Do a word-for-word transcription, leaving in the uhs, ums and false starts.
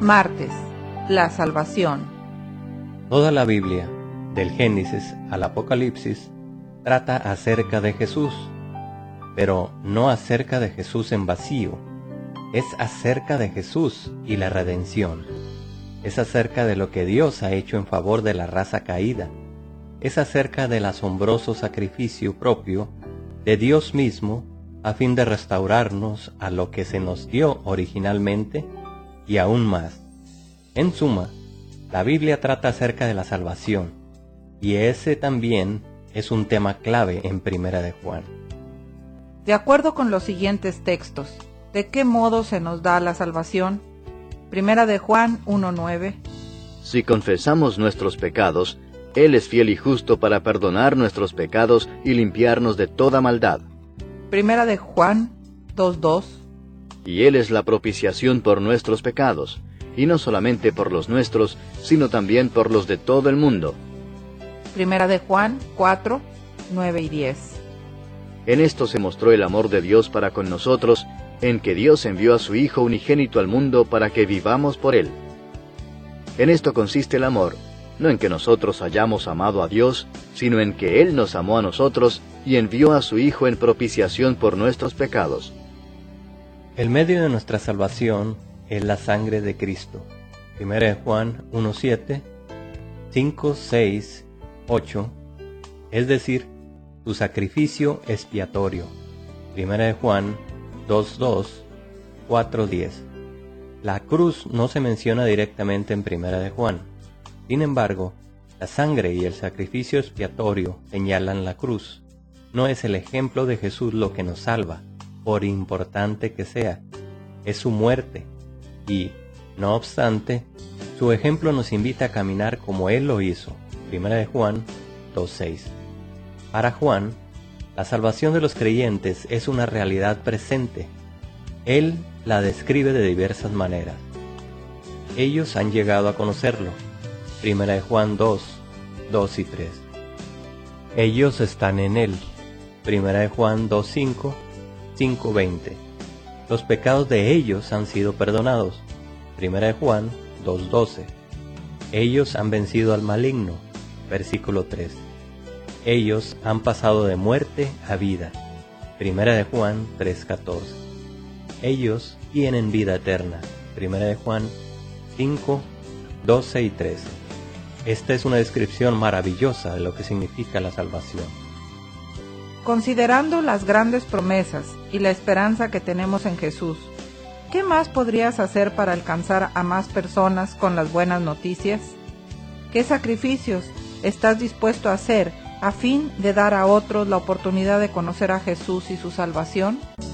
Martes, la salvación. Toda la Biblia, del Génesis al Apocalipsis, trata acerca de Jesús, pero no acerca de Jesús en vacío, es acerca de Jesús y la redención, es acerca de lo que Dios ha hecho en favor de la raza caída, es acerca del asombroso sacrificio propio de Dios mismo a fin de restaurarnos a lo que se nos dio originalmente y aún más. En suma, la Biblia trata acerca de la salvación, y ese también es un tema clave en Primera de Juan. De acuerdo con los siguientes textos, ¿de qué modo se nos da la salvación? Primera de Juan uno nueve. Si confesamos nuestros pecados, Él es fiel y justo para perdonar nuestros pecados y limpiarnos de toda maldad. Primera de Juan dos dos. Y Él es la propiciación por nuestros pecados, y no solamente por los nuestros, sino también por los de todo el mundo. Primera de Juan cuatro nueve y diez. En esto se mostró el amor de Dios para con nosotros, en que Dios envió a su Hijo unigénito al mundo para que vivamos por Él. En esto consiste el amor, no en que nosotros hayamos amado a Dios, sino en que Él nos amó a nosotros y envió a su Hijo en propiciación por nuestros pecados. El medio de nuestra salvación es la sangre de Cristo. Primera de Juan uno siete, cinco, seis, ocho, es decir, su sacrificio expiatorio. Primera de Juan dos dos, cuatro diez. La cruz no se menciona directamente en Primera de Juan. Sin embargo, la sangre y el sacrificio expiatorio señalan la cruz. No es el ejemplo de Jesús lo que nos salva, por importante que sea, es su muerte, y, no obstante, su ejemplo nos invita a caminar como Él lo hizo. Primera de Juan dos seis. Para Juan, la salvación de los creyentes es una realidad presente. Él la describe de diversas maneras. Ellos han llegado a conocerlo. Primera de Juan dos, dos y tres. Ellos están en Él. Primera de Juan dos cinco, cinco veinte. Los pecados de ellos han sido perdonados. Primera de Juan dos doce. Ellos han vencido al maligno. Versículo tres. Ellos han pasado de muerte a vida. Primera de Juan tres catorce. Ellos tienen vida eterna. Primera de Juan cinco, doce y trece. Esta es una descripción maravillosa de lo que significa la salvación. Considerando las grandes promesas y la esperanza que tenemos en Jesús, ¿qué más podrías hacer para alcanzar a más personas con las buenas noticias? ¿Qué sacrificios estás dispuesto a hacer a fin de dar a otros la oportunidad de conocer a Jesús y su salvación?